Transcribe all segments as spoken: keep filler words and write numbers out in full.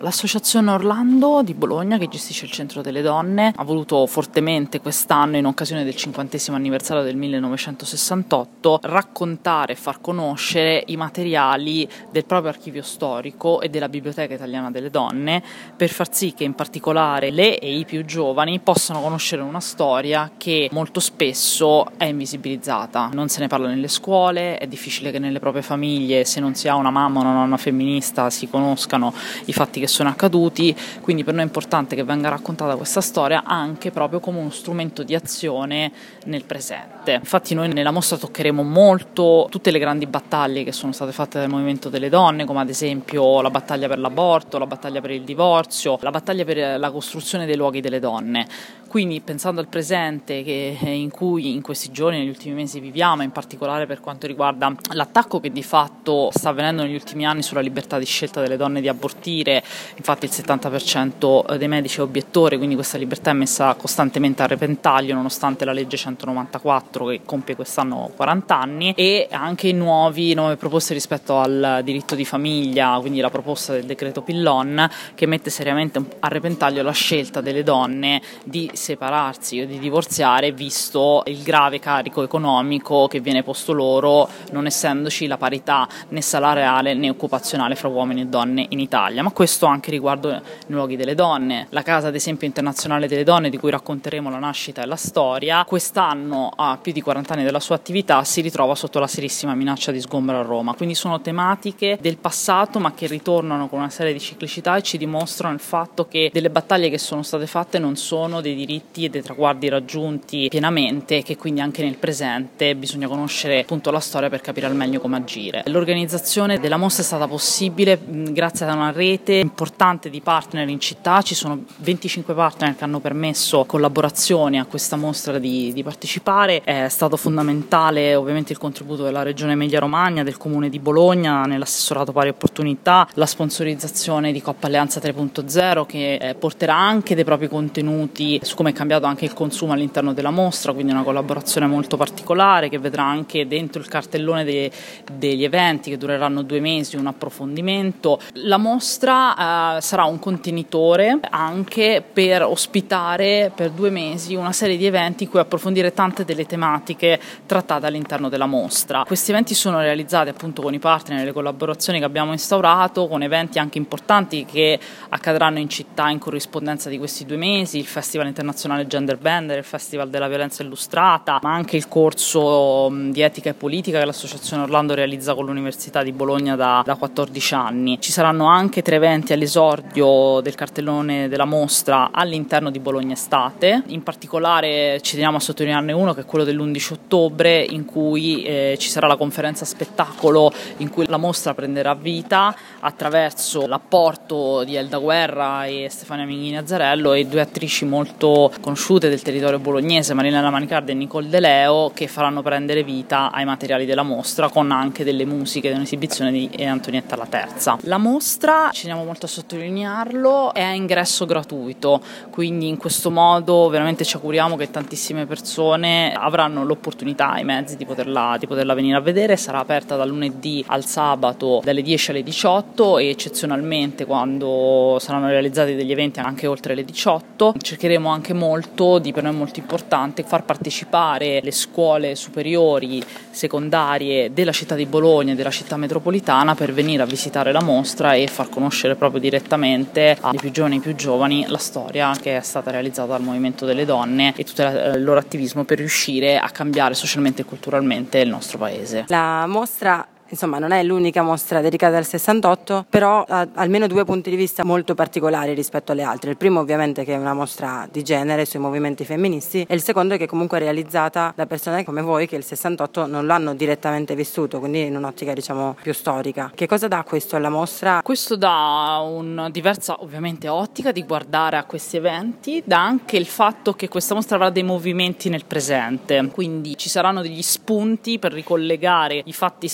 L'associazione Orlando di Bologna, che gestisce il Centro delle Donne, ha voluto fortemente quest'anno, in occasione del cinquantesimo anniversario del millenovecentosessantotto, raccontare e far conoscere i materiali del proprio archivio storico e della Biblioteca Italiana delle Donne, per far sì che in particolare le e i più giovani possano conoscere una storia che molto spesso è invisibilizzata. Non se ne parla nelle scuole, è difficile che nelle proprie famiglie, se non si ha una mamma o una nonna femminista, si conoscano i fatti che sono accaduti, quindi per noi è importante che venga raccontata questa storia anche proprio come uno strumento di azione nel presente. Infatti noi nella mostra toccheremo molto tutte le grandi battaglie che sono state fatte dal movimento delle donne, come ad esempio la battaglia per l'aborto, la battaglia per il divorzio, la battaglia per la costruzione dei luoghi delle donne. Quindi pensando al presente che, in cui in questi giorni, negli ultimi mesi viviamo, in particolare per quanto riguarda l'attacco che di fatto sta avvenendo negli ultimi anni sulla libertà di scelta delle donne di abortire, infatti il settanta per cento dei medici è obiettore, quindi questa libertà è messa costantemente a repentaglio nonostante la legge centonovantaquattro che compie quest'anno quaranta anni, e anche nuovi, nuove proposte rispetto al diritto di famiglia, quindi la proposta del decreto Pillon che mette seriamente a repentaglio la scelta delle donne di separarsi o di divorziare, visto il grave carico economico che viene posto loro, non essendoci la parità né salariale né occupazionale fra uomini e donne in Italia. Ma questo anche riguardo i luoghi delle donne. La Casa ad esempio internazionale delle donne, di cui racconteremo la nascita e la storia, quest'anno a più di quaranta anni della sua attività si ritrova sotto la serissima minaccia di sgombero a Roma. Quindi sono tematiche del passato ma che ritornano con una serie di ciclicità e ci dimostrano il fatto che delle battaglie che sono state fatte non sono dei diritti e dei traguardi raggiunti pienamente, e che quindi anche nel presente bisogna conoscere appunto la storia per capire al meglio come agire. L'organizzazione della mostra è stata possibile mh, grazie a una rete importante di partner in città. Ci sono venticinque partner che hanno permesso collaborazioni a questa mostra di, di partecipare. È stato fondamentale ovviamente il contributo della Regione Emilia-Romagna, del Comune di Bologna nell'assessorato pari opportunità, la sponsorizzazione di Coppa Alleanza tre punto zero che eh, porterà anche dei propri contenuti su come è cambiato anche il consumo all'interno della mostra, quindi una collaborazione molto particolare che vedrà anche dentro il cartellone de, degli eventi che dureranno due mesi un approfondimento. La mostra eh, sarà un contenitore anche per ospitare per due mesi una serie di eventi in cui approfondire tante delle tematiche trattate all'interno della mostra. Questi eventi sono realizzati appunto con i partner e le collaborazioni che abbiamo instaurato, con eventi anche importanti che accadranno in città in corrispondenza di questi due mesi, il Festival Internazionale Gender Bender, il Festival della Violenza Illustrata, ma anche il corso di etica e politica che l'Associazione Orlando realizza con l'Università di Bologna da, da quattordici anni. Ci saranno anche tre eventi all'esordio del cartellone della mostra all'interno di Bologna Estate. In particolare ci teniamo a sottolinearne uno, che è quello dell'undici ottobre, in cui eh, ci sarà la conferenza spettacolo in cui la mostra prenderà vita attraverso l'apporto di Elda Guerra e Stefania Minghini Azzarello e due attrici molto conosciute del territorio bolognese, Marinella Manicardi e Nicole De Leo, che faranno prendere vita ai materiali della mostra, con anche delle musiche di un'esibizione di Antonietta la Terza. La mostra, ci teniamo molto a sottolinearlo, è a ingresso gratuito, quindi in questo modo veramente ci auguriamo che tantissime persone avranno l'opportunità, i mezzi di poterla, di poterla venire a vedere. Sarà aperta dal lunedì al sabato dalle dieci alle diciotto e eccezionalmente quando saranno realizzati degli eventi anche oltre le diciotto. Cercheremo anche molto, di per noi molto importante, far partecipare le scuole superiori, secondarie della città di Bologna e della città metropolitana per venire a visitare la mostra e far conoscere proprio direttamente ai più giovani e ai più giovani la storia che è stata realizzata dal movimento delle donne e tutto il loro attivismo per riuscire a cambiare socialmente e culturalmente il nostro paese. La mostra insomma non è l'unica mostra dedicata al sessantotto, però ha almeno due punti di vista molto particolari rispetto alle altre. Il primo ovviamente che è una mostra di genere sui movimenti femministi, e il secondo è che comunque è realizzata da persone come voi che il sessantotto non l'hanno direttamente vissuto, quindi in un'ottica diciamo più storica. Che cosa dà questo alla mostra? Questo dà una diversa ovviamente ottica di guardare a questi eventi, dà anche il fatto che questa mostra avrà dei movimenti nel presente, quindi ci saranno degli spunti per ricollegare i fatti storici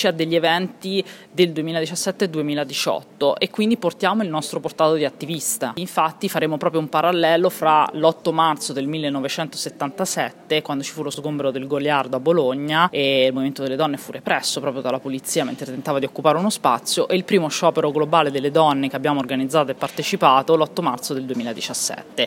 riferisce a degli eventi del duemiladiciassette e duemiladiciotto e quindi portiamo il nostro portato di attivista. Infatti faremo proprio un parallelo fra l'otto marzo del millenovecentosettantasette, quando ci fu lo sgombero del Goliardo a Bologna e il movimento delle donne fu represso proprio dalla polizia mentre tentava di occupare uno spazio, e il primo sciopero globale delle donne che abbiamo organizzato e partecipato l'otto marzo del duemiladiciassette.